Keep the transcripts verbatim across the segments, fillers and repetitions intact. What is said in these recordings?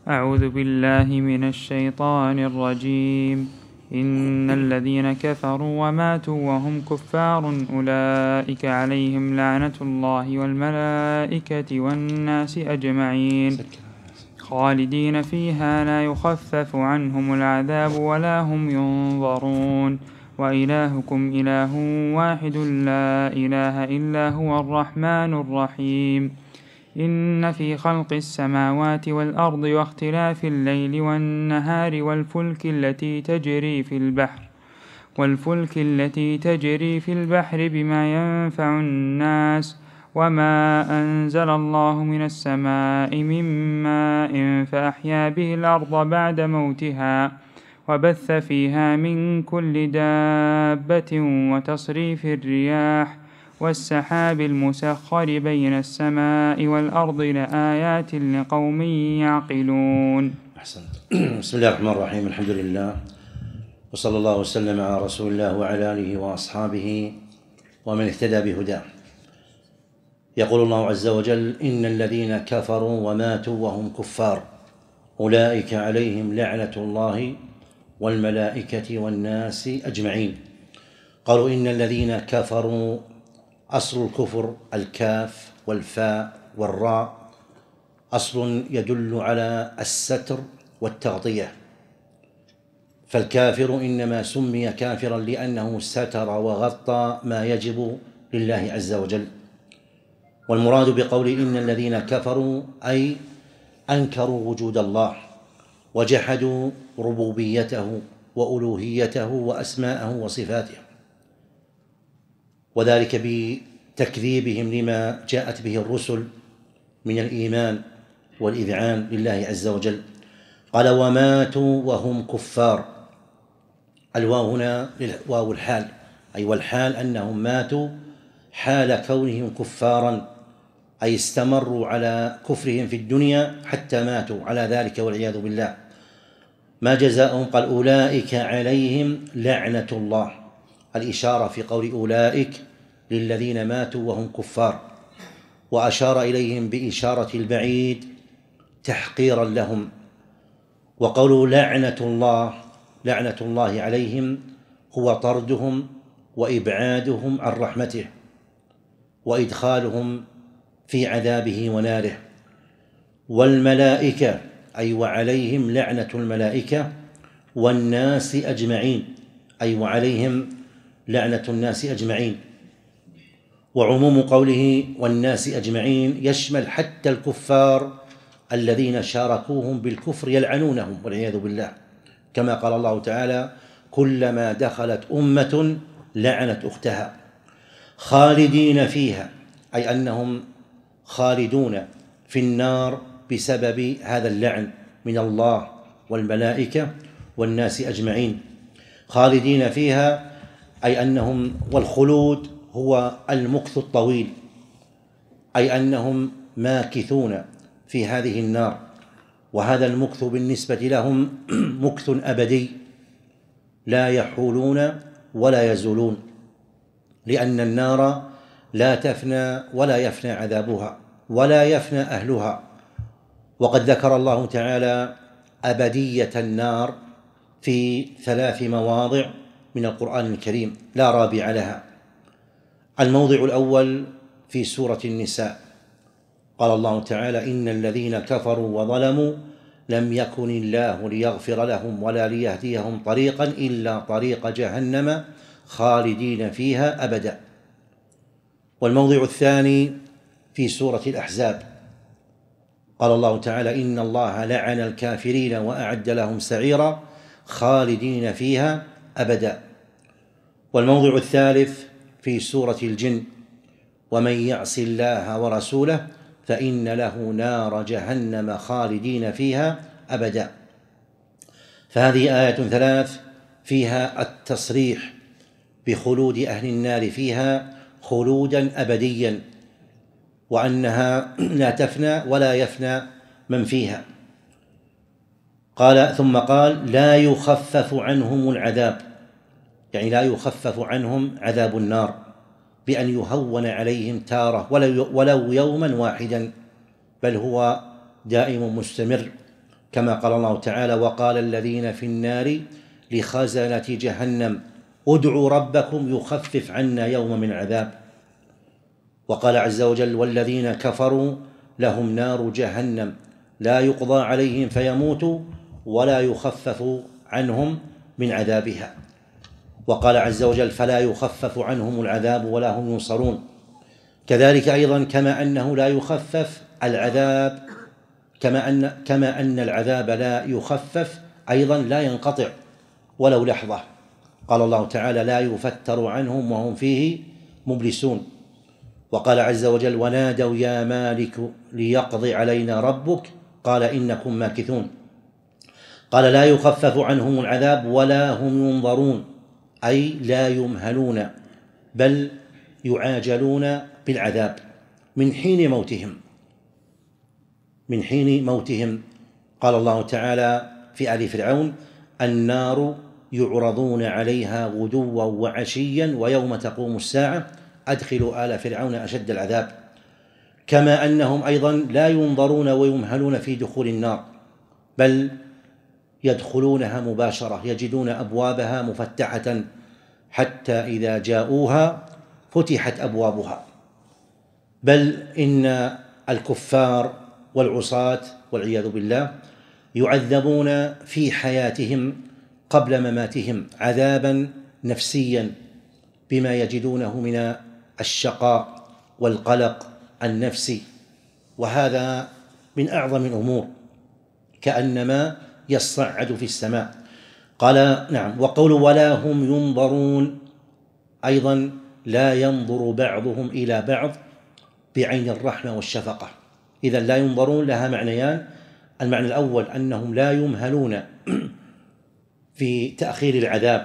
أعوذ بالله من الشيطان الرجيم. إن الذين كفروا وماتوا وهم كفار أولئك عليهم لعنة الله والملائكة والناس أجمعين خالدين فيها لا يخفف عنهم العذاب ولا هم ينظرون وإلهكم إله واحد لا إله إلا هو الرحمن الرحيم. إن في خلق السماوات والأرض واختلاف الليل والنهار والفلك التي تجري في البحر والفلك التي تجري في البحر بما ينفع الناس وما أنزل الله من السماء من ماء فأحيا به الأرض بعد موتها وبث فيها من كل دابة وتصريف الرياح والسحاب المسخر بين السماء والأرض لآيات لقوم يعقلون. أحسنت. بسم الله الرحمن الرحيم. الحمد لله وصلى الله وسلم على رسول الله وعلى آله وأصحابه ومن اهتدى بهداه. يقول الله عز وجل: إن الذين كفروا وماتوا وهم كفار أولئك عليهم لعنة الله والملائكة والناس أجمعين. قالوا إن الذين كفروا، أصل الكفر الكاف والفاء والراء، أصل يدل على الستر والتغطية، فالكافر إنما سمي كافرا لأنه ستر وغطى ما يجب لله عز وجل. والمراد بقول إن الذين كفروا أي أنكروا وجود الله وجحدوا ربوبيته وألوهيته وأسماءه وصفاته، وذلك بتكذيبهم لما جاءت به الرسل من الإيمان والإذعان لله عز وجل. قال: وماتوا وهم كفار. الواو هنا واو الحال، أي والحال أنهم ماتوا حال كونهم كفارا، أي استمروا على كفرهم في الدنيا حتى ماتوا على ذلك والعياذ بالله. ما جزاؤهم؟ قال: أولئك عليهم لعنة الله. الإشارة في قول أولئك للذين ماتوا وهم كفار، وأشار إليهم بإشارة البعيد تحقيرا لهم. وقول لعنة الله، لعنة الله عليهم هو طردهم وإبعادهم عن رحمته وإدخالهم في عذابه وناره. والملائكة أي وعليهم لعنة الملائكة والناس أجمعين، أي وعليهم لعنة الناس أجمعين. وعموم قوله والناس أجمعين يشمل حتى الكفار الذين شاركوهم بالكفر يلعنونهم والعياذ بالله، كما قال الله تعالى: كلما دخلت أمة لعنت أختها. خالدين فيها، أي أنهم خالدون في النار بسبب هذا اللعن من الله والملائكة والناس أجمعين. خالدين فيها أي أنهم، والخلود هو المكث الطويل، أي أنهم ماكثون في هذه النار، وهذا المكث بالنسبة لهم مكث أبدي لا يحولون ولا يزولون، لأن النار لا تفنى ولا يفنى عذابها ولا يفنى أهلها. وقد ذكر الله تعالى أبدية النار في ثلاث مواضع من القرآن الكريم لا رابع لها. الموضع الأول في سورة النساء، قال الله تعالى: إن الذين كفروا وظلموا لم يكن الله ليغفر لهم ولا ليهديهم طريقا إلا طريق جهنم خالدين فيها أبدا. والموضع الثاني في سورة الأحزاب، قال الله تعالى: إن الله لعن الكافرين وأعد لهم سعيرا خالدين فيها أبدا. والموضع الثالث في سورة الجن: ومن يعص الله ورسوله فإن له نار جهنم خالدين فيها أبدا. فهذه آيات ثلاث فيها التصريح بخلود أهل النار فيها خلودا أبديا، وأنها لا تفنى ولا يفنى من فيها. قال ثم قال: لا يخفف عنهم العذاب، يعني لا يخفف عنهم عذاب النار بأن يهون عليهم تارة ولو يوما واحدا، بل هو دائم مستمر كما قال الله تعالى: وقال الذين في النار لخزنة جهنم ادعوا ربكم يخفف عنا يوما من العذاب. وقال عز وجل: والذين كفروا لهم نار جهنم لا يقضى عليهم فيموتوا ولا يخفف عنهم من عذابها. وقال عز وجل: فلا يخفف عنهم العذاب ولا هم ينصرون. كذلك أيضا كما أنه لا يخفف العذاب كما أن كما أن العذاب لا يخفف أيضا لا ينقطع ولو لحظة. قال الله تعالى: لا يفتر عنهم وهم فيه مبلسون. وقال عز وجل: ونادوا يا مالك ليقضي علينا ربك قال إنكم ماكثون. قال: لا يخفف عنهم العذاب ولا هم ينظرون، أي لا يمهلون بل يعاجلون بالعذاب من حين موتهم من حين موتهم. قال الله تعالى في آل فرعون: النار يعرضون عليها غدوا وعشيا ويوم تقوم الساعة أدخلوا آل فرعون أشد العذاب. كما أنهم أيضا لا ينظرون ويمهلون في دخول النار بل يدخلونها مباشرة، يجدون أبوابها مفتحة حتى إذا جاءوها فتحت أبوابها. بل إن الكفار والعصاة والعياذ بالله يعذبون في حياتهم قبل مماتهم عذابا نفسيا بما يجدونه من الشقاء والقلق النفسي، وهذا من أعظم الأمور كأنما يصعد في السماء. قال: نعم. وقول ولا هم ينظرون أيضا لا ينظر بعضهم إلى بعض بعين الرحمة والشفقة. إذن لا ينظرون لها معنيان: المعنى الأول أنهم لا يمهلون في تأخير العذاب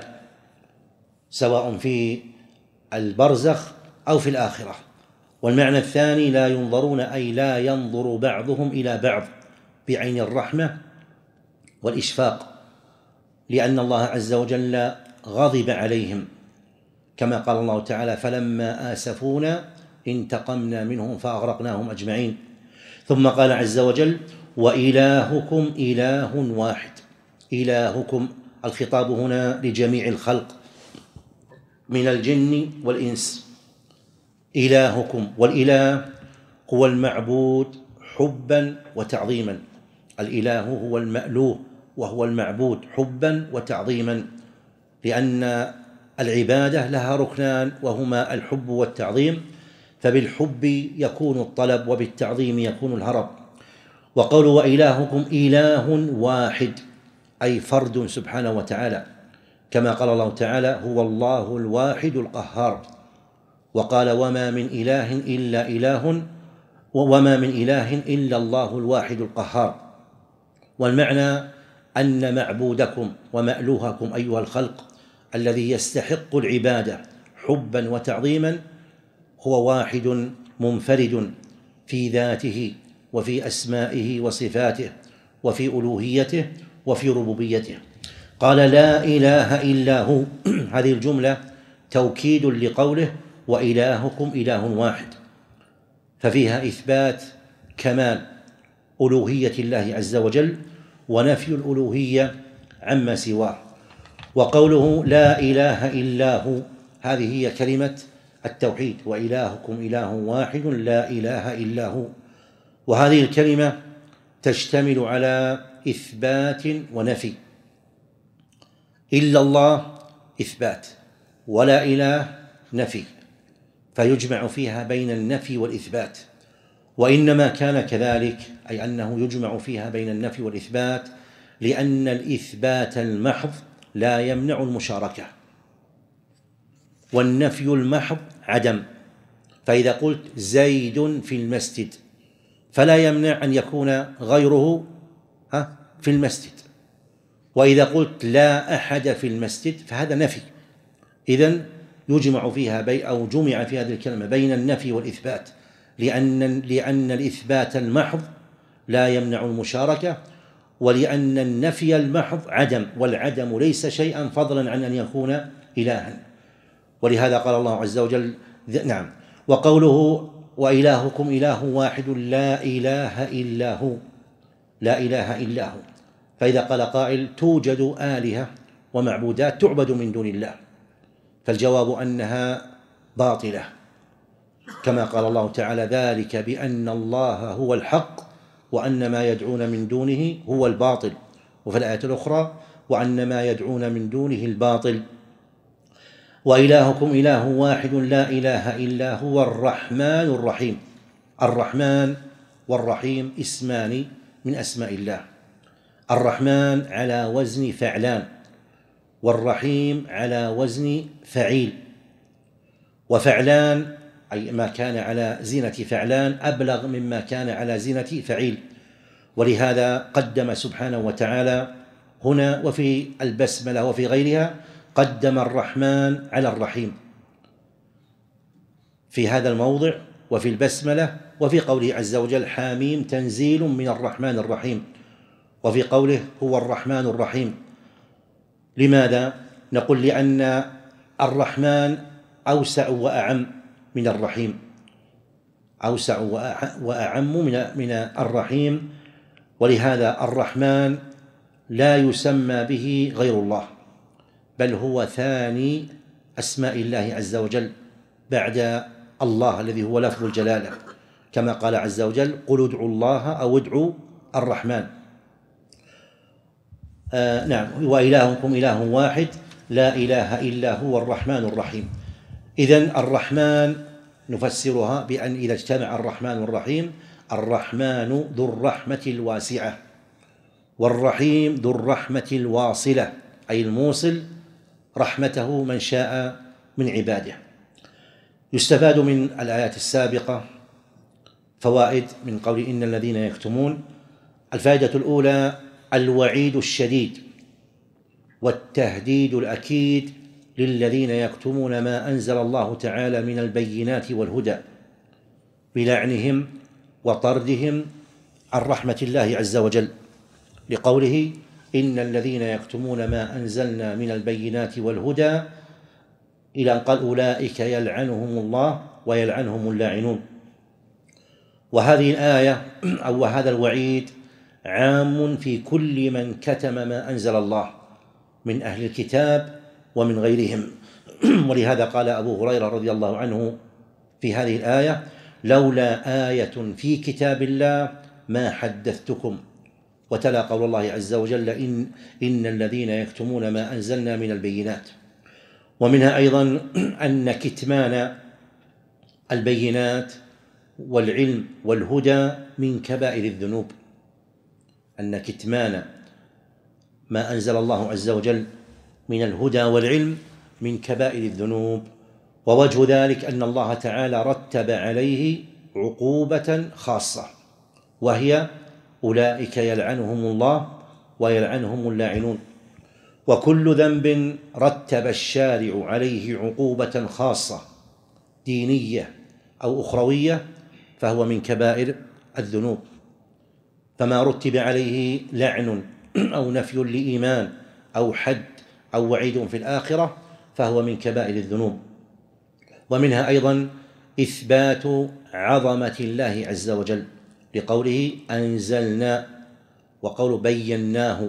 سواء في البرزخ أو في الآخرة. والمعنى الثاني لا ينظرون أي لا ينظر بعضهم إلى بعض بعين الرحمة والإشفاق، لأن الله عز وجل غضب عليهم كما قال الله تعالى: فلما آسفونا انتقمنا منهم فأغرقناهم أجمعين. ثم قال عز وجل: وإلهكم إله واحد. إلهكم، الخطاب هنا لجميع الخلق من الجن والإنس. إلهكم، والإله هو المعبود حبا وتعظيما. الإله هو المألوه وهو المعبود حبا وتعظيما، لأن العبادة لها ركنان وهما الحب والتعظيم، فبالحب يكون الطلب وبالتعظيم يكون الهرب. وقول وإلهكم إله واحد أي فرد سبحانه وتعالى، كما قال الله تعالى: هو الله الواحد القهار. وقال: وما من إله إلا إله وما من إله إلا الله الواحد القهار. والمعنى أن معبودكم ومألوهكم أيها الخلق الذي يستحق العبادة حبا وتعظيما هو واحد منفرد في ذاته وفي أسمائه وصفاته وفي ألوهيته وفي ربوبيته. قال: لا إله إلا هو. هذه الجملة توكيد لقوله: وإلهكم إله واحد، ففيها إثبات كمال ألوهية الله عز وجل ونفي الألوهية عما سواه. وقوله لا إله إلا هو، هذه هي كلمة التوحيد: وإلهكم إله واحد لا إله إلا هو. وهذه الكلمة تشتمل على إثبات ونفي. إلا الله إثبات، ولا إله نفي، فيجمع فيها بين النفي والإثبات. وإنما كان كذلك، أي أنه يجمع فيها بين النفي والإثبات، لأن الإثبات المحض لا يمنع المشاركة، والنفي المحض عدم. فإذا قلت زيد في المسجد فلا يمنع أن يكون غيره في المسجد، وإذا قلت لا أحد في المسجد فهذا نفي. إذن يجمع فيها بي أو جمع في هذه الكلمة بين النفي والإثبات، لأن لأن الإثبات المحض لا يمنع المشاركة، ولأن النفي المحض عدم، والعدم ليس شيئا فضلا عن أن يكون إلها. ولهذا قال الله عز وجل: نعم. وقوله وإلهكم إله واحد لا إله إلا هو، لا إله إلا هو. فإذا قال قائل توجد آلهة ومعبودات تعبد من دون الله، فالجواب أنها باطلة، كما قال الله تعالى ذلك بأن الله هو الحق وأن ما يدعون من دونه هو الباطل، وفي الآية الأخرى وأن ما يدعون من دونه الباطل. وإلهكم إله واحد لا إله إلا هو الرحمن الرحيم. الرحمن والرحيم اسمان من أسماء الله، الرحمن على وزن فعلان، والرحيم على وزن فعيل. وفعلان أي ما كان على زينة فعلان أبلغ مما كان على زينة فعيل، ولهذا قدم سبحانه وتعالى هنا وفي البسملة وفي غيرها قدم الرحمن على الرحيم في هذا الموضع وفي البسملة، وفي قوله عز وجل حاميم تنزيل من الرحمن الرحيم، وفي قوله هو الرحمن الرحيم. لماذا؟ نقول لأن الرحمن أوسع وأعم من الرحيم، أوسع وأعم من الرحيم، ولهذا الرحمن لا يسمى به غير الله، بل هو ثاني أسماء الله عز وجل بعد الله الذي هو لفظ الجلالة، كما قال عز وجل قل ادعوا الله أو ادعوا الرحمن. آه نعم، وإلهكم إله واحد لا إله إلا هو الرحمن الرحيم. إذن الرحمن نفسرها بأن إذا اجتمع الرحمن والرحيم، الرحمن ذو الرحمة الواسعة، والرحيم ذو الرحمة الواصلة أي الموصل رحمته من شاء من عباده. يستفاد من الآيات السابقة فوائد من قول إن الذين يكتمون. الفائدة الأولى الوعيد الشديد والتهديد الأكيد للذين يكتمون ما أنزل الله تعالى من البينات والهدى بلعنهم وطردهم عن رحمة الله عز وجل، لقوله إن الذين يكتمون ما أنزلنا من البينات والهدى إلى أن قال أولئك يلعنهم الله ويلعنهم اللاعنون. وهذه الآية أو هذا الوعيد عام في كل من كتم ما أنزل الله من أهل الكتاب ومن غيرهم. ولهذا قال أبو هريرة رضي الله عنه في هذه الآية لولا آية في كتاب الله ما حدثتكم، وتلا قول الله عز وجل إن, إن الذين يكتمون ما أنزلنا من البينات. ومنها أيضا أن كتمان البينات والعلم والهدى من كبائر الذنوب، أن كتمان ما أنزل الله عز وجل من الهدى والعلم من كبائر الذنوب. ووجه ذلك أن الله تعالى رتب عليه عقوبة خاصة، وهي أولئك يلعنهم الله ويلعنهم اللاعنون. وكل ذنب رتب الشارع عليه عقوبة خاصة دينية أو أخروية فهو من كبائر الذنوب، فما رتب عليه لعن أو نفي لإيمان أو حد أو وعيد في الآخرة فهو من كبائر الذنوب. ومنها أيضا إثبات عظمة الله عز وجل لقوله أنزلنا وقول بيناه،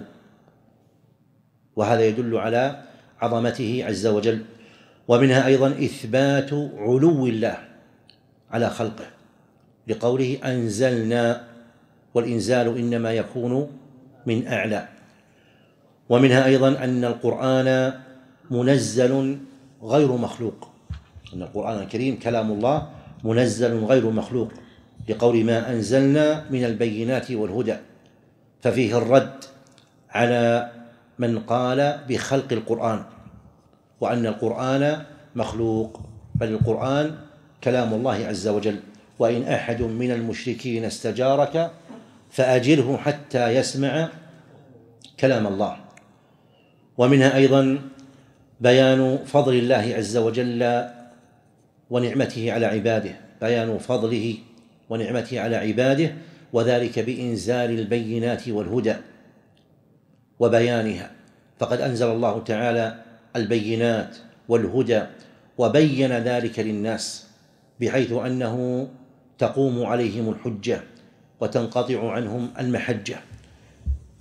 وهذا يدل على عظمته عز وجل. ومنها أيضا إثبات علو الله على خلقه لقوله أنزلنا، والإنزال إنما يكون من أعلى. ومنها أيضا أن القرآن منزل غير مخلوق، أن القرآن الكريم كلام الله منزل غير مخلوق لقول ما أنزلنا من البينات والهدى، ففيه الرد على من قال بخلق القرآن وأن القرآن مخلوق، بل القرآن كلام الله عز وجل. وإن أحد من المشركين استجارك فأجره حتى يسمع كلام الله. ومنها أيضا بيان فضل الله عز وجل ونعمته على عباده، بيان فضله ونعمته على عباده، وذلك بإنزال البينات والهدى وبيانها، فقد أنزل الله تعالى البينات والهدى وبين ذلك للناس بحيث أنه تقوم عليهم الحجة وتنقطع عنهم المحجة.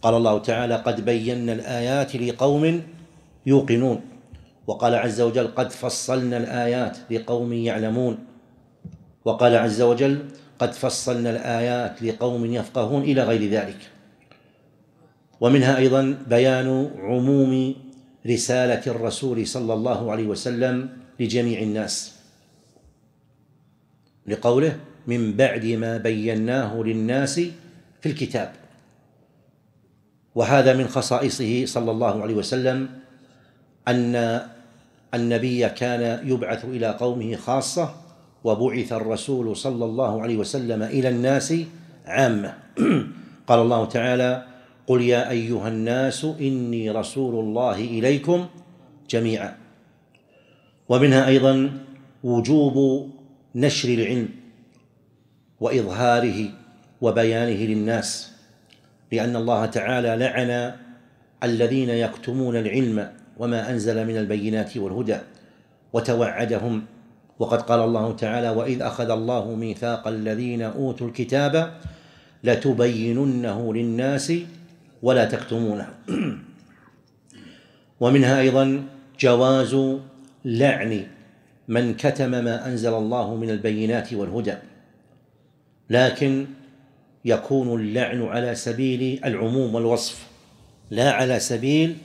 قال الله تعالى قد بينا الآيات لقوم يوقنون، وقال عز وجل قد فصلنا الآيات لقوم يعلمون، وقال عز وجل قد فصلنا الآيات لقوم يفقهون إلى غير ذلك. ومنها أيضا بيان عموم رسالة الرسول صلى الله عليه وسلم لجميع الناس، لقوله من بعد ما بيناه للناس في الكتاب. وهذا من خصائصه صلى الله عليه وسلم أن النبي كان يبعث إلى قومه خاصة، وبعث الرسول صلى الله عليه وسلم إلى الناس عامة. قال الله تعالى قل يا أيها الناس إني رسول الله إليكم جميعا. ومنها أيضا وجوب نشر العلم وإظهاره وبيانه للناس، لأن الله تعالى لعن الذين يكتمون العلم وما أنزل من البينات والهدى وتوعدهم. وقد قال الله تعالى وإذ أخذ الله ميثاق الذين أوتوا الكتاب لتبيننه للناس ولا تكتمونه. ومنها أيضا جواز لعن من كتم ما أنزل الله من البينات والهدى، لكن يكون اللعن على سبيل العموم والوصف، لا على سبيل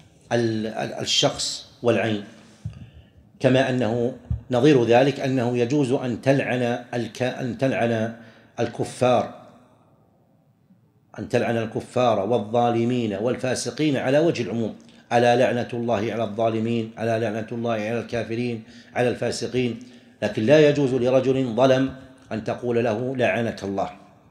الشخص والعين. كما أنه نظير ذلك أنه يجوز أن تلعن أن تلعن الكفار أن تلعن الكفار والظالمين والفاسقين على وجه العموم، ألا لعنة الله على الظالمين، ألا لعنة الله على الكافرين، على الفاسقين. لكن لا يجوز لرجل ظلم أن تقول له لعنك الله،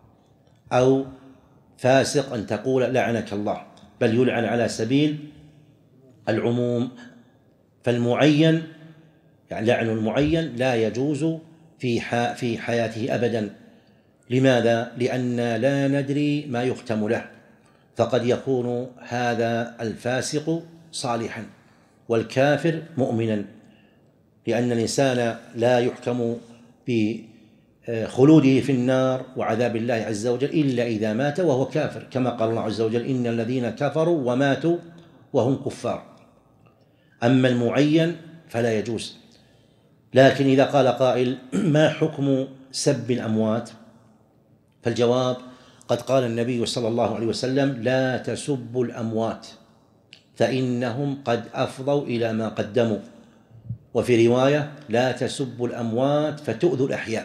أو فاسق أن تقول لعنك الله، بل يلعن على سبيل العموم. فالمعين يعني لعن المعين لا يجوز في في حياته أبدا. لماذا؟ لأن لا ندري ما يختم له، فقد يكون هذا الفاسق صالحا والكافر مؤمنا، لأن الإنسان لا يحكم بخلوده في النار وعذاب الله عز وجل إلا إذا مات وهو كافر، كما قال الله عز وجل إن الذين كفروا وماتوا وهم كفار. أما المعين فلا يجوز. لكن إذا قال قائل ما حكم سب الأموات؟ فالجواب قد قال النبي صلى الله عليه وسلم لا تسبوا الأموات فإنهم قد أفضوا إلى ما قدموا. وفي رواية لا تسبوا الأموات فتؤذوا الأحياء.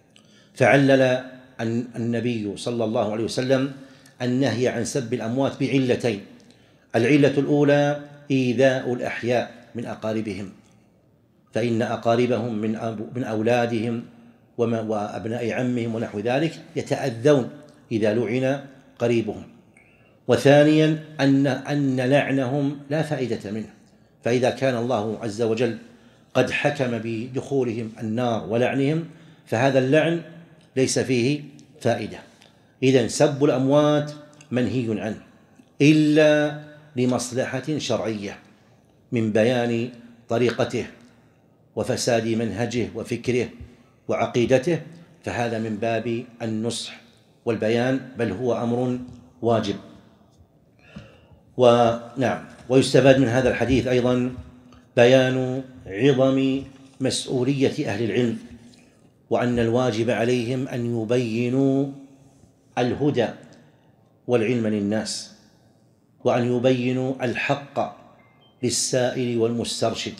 فعلل النبي صلى الله عليه وسلم النهي عن سب الأموات بعلتين: العلة الأولى إيذاء الأحياء من أقاربهم، فإن أقاربهم من أولادهم وأبناء عمهم ونحو ذلك يتأذون إذا لعن قريبهم. وثانيا أن أن لعنهم لا فائدة منه، فإذا كان الله عز وجل قد حكم بدخولهم النار ولعنهم فهذا اللعن ليس فيه فائدة. إذن سب الأموات منهي عنه إلا لمصلحة شرعية من بيان طريقته وفساد منهجه وفكره وعقيدته، فهذا من باب النصح والبيان، بل هو أمر واجب. ونعم ويستفاد من هذا الحديث أيضا بيان عظم مسؤولية أهل العلم، وأن الواجب عليهم أن يبينوا الهدى والعلم للناس، وأن يبينوا الحق للسائل والمسترشد.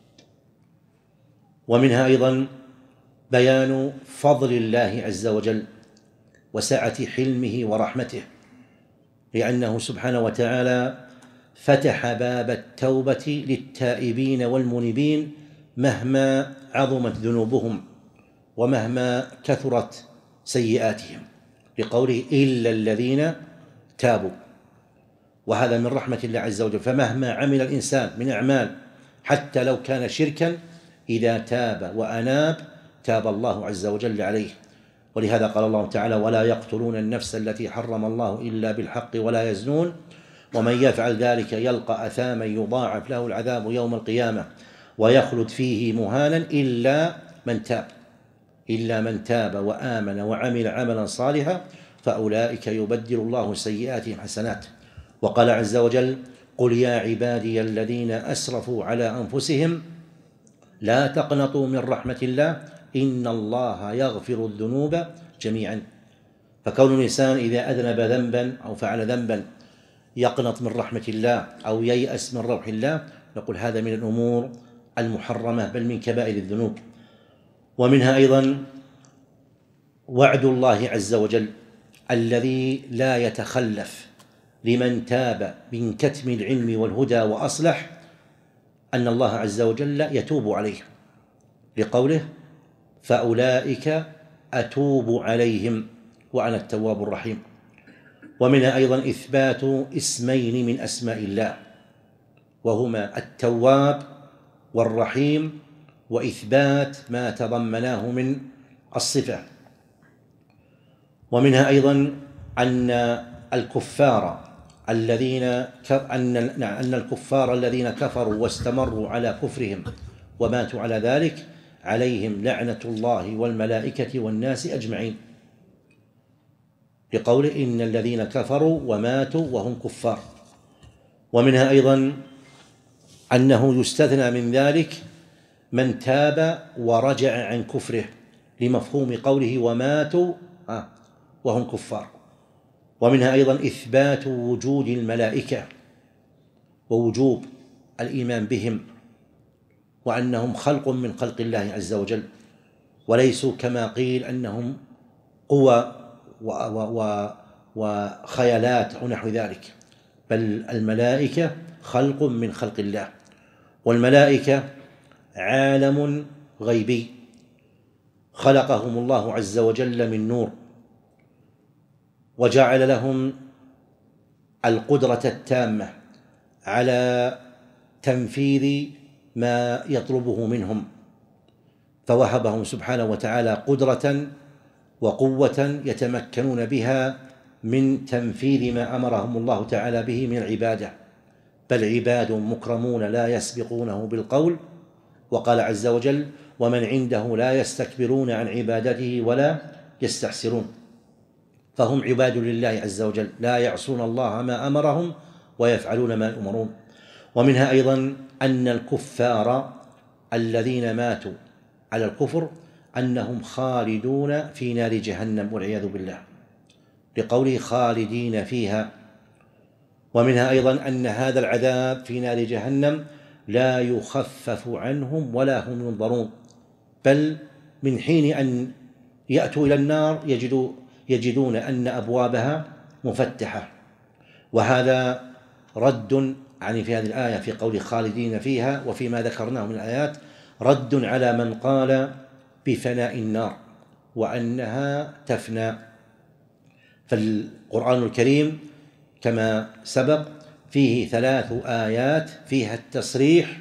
ومنها أيضا بيان فضل الله عز وجل وسعة حلمه ورحمته، لأنه سبحانه وتعالى فتح باب التوبة للتائبين والمنيبين مهما عظمت ذنوبهم ومهما كثرت سيئاتهم، لقوله إلا الذين تابوا. وهذا من رحمة الله عز وجل، فمهما عمل الإنسان من أعمال حتى لو كان شركا إذا تاب وأناب تاب الله عز وجل عليه. ولهذا قال الله تعالى ولا يقتلون النفس التي حرم الله إلا بالحق ولا يزنون ومن يفعل ذلك يلقى أثاما يضاعف له العذاب يوم القيامة ويخلد فيه مهانا إلا من تاب إلا من تاب وآمن وعمل عملا صالحا فأولئك يبدل الله سيئاتهم حسنات وقال عز وجل: قل يا عبادي الذين أسرفوا على أنفسهم لا تقنطوا من رحمة الله إن الله يغفر الذنوب جميعا. فكون الإنسان إذا أذنب ذنبا أو فعل ذنبا يقنط من رحمة الله أو ييأس من روح الله، نقول هذا من الأمور المحرمة بل من كبائر الذنوب. ومنها أيضا وعد الله عز وجل الذي لا يتخلف لمن تاب من كتم العلم والهدى وأصلح، أن الله عز وجل يتوب عليه، لقوله: فأولئك أتوب عليهم وأنا التواب الرحيم. ومنها أيضا إثبات اسمين من أسماء الله، وهما التواب والرحيم، وإثبات ما تضمناه من الصفة. ومنها أيضا أن الكفار الذين أن أن الكفار الذين كفروا واستمروا على كفرهم وماتوا على ذلك عليهم لعنة الله والملائكة والناس أجمعين، لقوله: إن الذين كفروا وماتوا وهم كفار. ومنها أيضا أنه يستثنى من ذلك من تاب ورجع عن كفره، لمفهوم قوله: وماتوا وهم كفار. ومنها أيضا إثبات وجود الملائكة ووجوب الإيمان بهم، وأنهم خلق من خلق الله عز وجل، وليسوا كما قيل أنهم قوى وخيالات أو نحو ذلك، بل الملائكة خلق من خلق الله. والملائكة عالم غيبي خلقهم الله عز وجل من نور، وجعل لهم القدرة التامة على تنفيذ ما يطلبه منهم، فوهبهم سبحانه وتعالى قدرة وقوة يتمكنون بها من تنفيذ ما أمرهم الله تعالى به من العبادة، بل عباد مكرمون لا يسبقونه بالقول. وقال عز وجل: ومن عنده لا يستكبرون عن عبادته ولا يستحسرون. فهم عباد لله عز وجل لا يعصون الله ما أمرهم ويفعلون ما يؤمرون. ومنها أيضا أن الكفار الذين ماتوا على الكفر أنهم خالدون في نار جهنم والعياذ بالله، لقوله: خالدين فيها. ومنها أيضا أن هذا العذاب في نار جهنم لا يخفف عنهم ولا هم ينظرون، بل من حين أن يأتوا إلى النار يجدوا يجدون أن أبوابها مفتحة. وهذا رد يعني في هذه الآية في قول خالدين فيها، وفيما ذكرناه من الآيات رد على من قال بفناء النار وأنها تفنى. فالقرآن الكريم كما سبق فيه ثلاث آيات فيها التصريح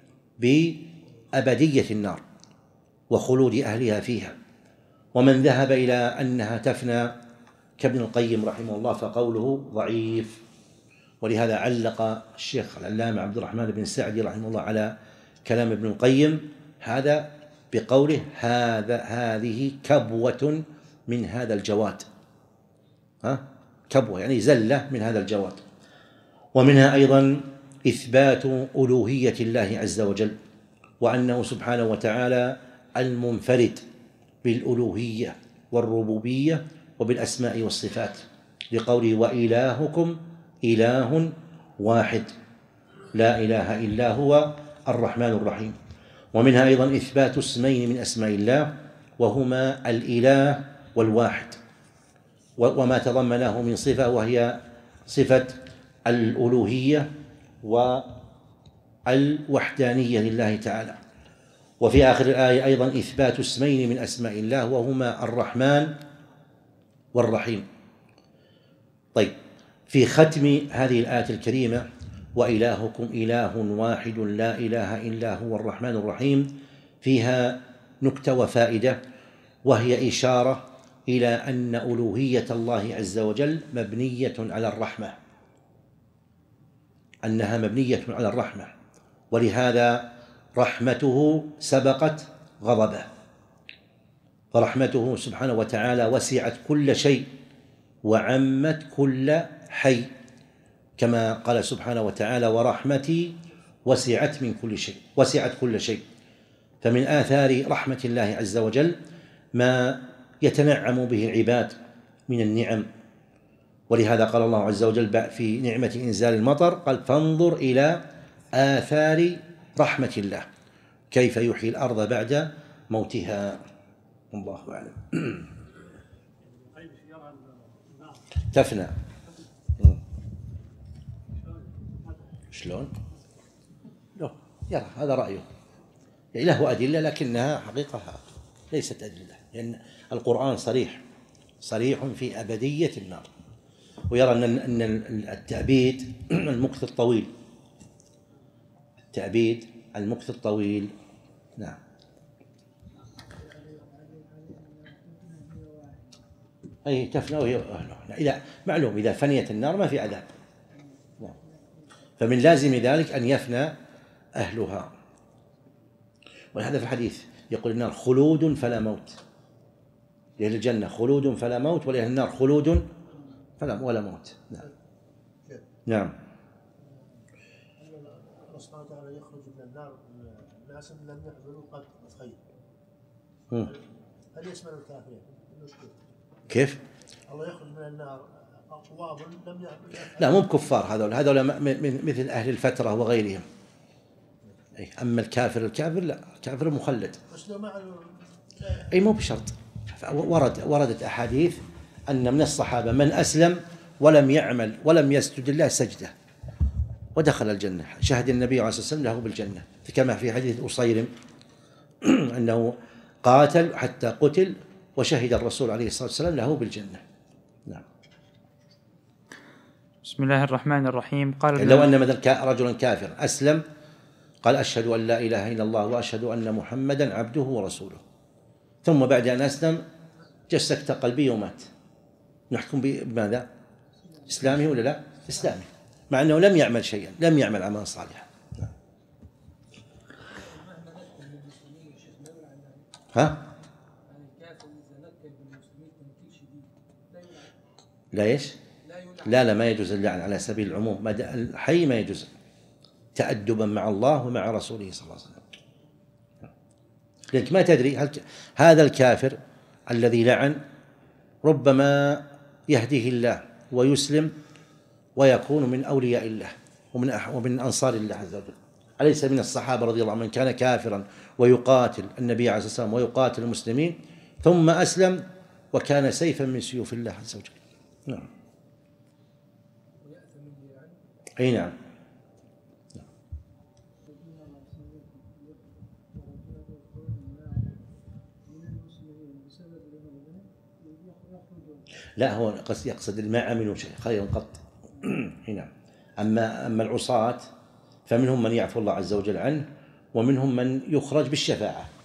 بأبدية النار وخلود أهلها فيها. ومن ذهب إلى أنها تفنى كابن القيم رحمه الله فقوله ضعيف، ولهذا علق الشيخ العلامة عبد الرحمن بن سعدي رحمه الله على كلام ابن القيم هذا بقوله: هذا هذه كبوة من هذا الجواد. ها كبوة يعني زلة من هذا الجواد. ومنها أيضا إثبات ألوهية الله عز وجل، وأنه سبحانه وتعالى المنفرد بالألوهية والربوبية وبالأسماء والصفات، لقوله: وإلهكم إله واحد لا إله إلا هو الرحمن الرحيم. ومنها أيضا إثبات اسمين من أسماء الله، وهما الإله والواحد، وما تضمناه من صفة، وهي صفة الألوهية والوحدانية لله تعالى. وفي آخر الآية أيضا إثبات اسمين من أسماء الله، وهما الرحمن والرحيم. طيب، في ختم هذه الآية الكريمة: وإلهكم إله واحد لا إله إلا هو الرحمن الرحيم، فيها نكتة وفائدة، وهي إشارة إلى أن ألوهية الله عز وجل مبنية على الرحمة، أنها مبنية على الرحمة، ولهذا رحمته سبقت غضبه، فرحمته سبحانه وتعالى وسعت كل شيء وعمت كل حي، كما قال سبحانه وتعالى: ورحمتي وسعت من كل شيء، وسعت كل شيء. فمن آثار رحمة الله عز وجل ما يتنعم به العباد من النعم، ولهذا قال الله عز وجل في نعمة إنزال المطر قال: فانظر إلى آثار رحمة الله كيف يحيي الأرض بعد موتها. الله أعلم. تفنى شلون؟ لا يرى، هذا رأيه، يعني له أدلة لكنها حقيقة ليست أدلة، لأن القرآن صريح صريح في أبدية النار، ويرى أن التأبيد المكث الطويل، التأبيد المكث الطويل. نعم. أي تفنى وهي أهله. إذا معلوم إذا فنيت النار ما في عذاب. نعم. فمن لازم ذلك أن يفنى أهلها، ولهذا في الحديث يقول النار خلود فلا موت، لأهل الجنة خلود فلا موت، ولأهل النار خلود فلا ولا موت. نعم. نعم. الله سبحانه وتعالى يخرج من النار ناس لم يحضروا قد الخير، هل يشمل الكافرين؟ كيف؟ الله يخرج من النار أقوام لم يحضروا. لا مو بكفار هذول، هذول مثل أهل الفترة وغيرهم. أما الكافر الكافر لا، الكافر مخلد. أي مو بشرط. ورد وردت أحاديث أن من الصحابة من أسلم ولم يعمل ولم يسجد الله سجدة ودخل الجنة، شهد النبي عليه الصلاة والسلام له بالجنة، كما في حديث أصيرم أنه قاتل حتى قتل وشهد الرسول عليه الصلاة والسلام له بالجنة. نعم. بسم الله الرحمن الرحيم. قال يعني لو أن مثلا رجلا كافر أسلم قال: أشهد أن لا إله إلا الله وأشهد أن محمدا عبده ورسوله، ثم بعد أن أسلم جاء سكتة قلبية ومات، نحكم بماذا؟ إسلامي ولا لا؟ إسلامي، مع أنه لم يعمل شيئا، لم يعمل عملا صالحا. ها؟ لا إيش؟ لا لا ما يجوز اللعن على سبيل العموم، الحي ما يجوز، تأدبا مع الله ومع رسوله صلى الله عليه وسلم. لأنك ما تدري هل هذا الكافر الذي لعن ربما يهديه الله ويسلم ويكون من أولياء الله ومن ومن أنصار الله عز وجل. أليس من الصحابة رضي الله عنهم من كان كافرا ويقاتل النبي عليه الصلاة والسلام ويقاتل المسلمين ثم أسلم وكان سيفا من سيوف الله عز وجل. نعم. أي نعم. لا هو يقصد ما عملوا شيء خيرا قط. هنا أما أما العصاة فمنهم من يعفو الله عز وجل عنه، ومنهم من يخرج بالشفاعة.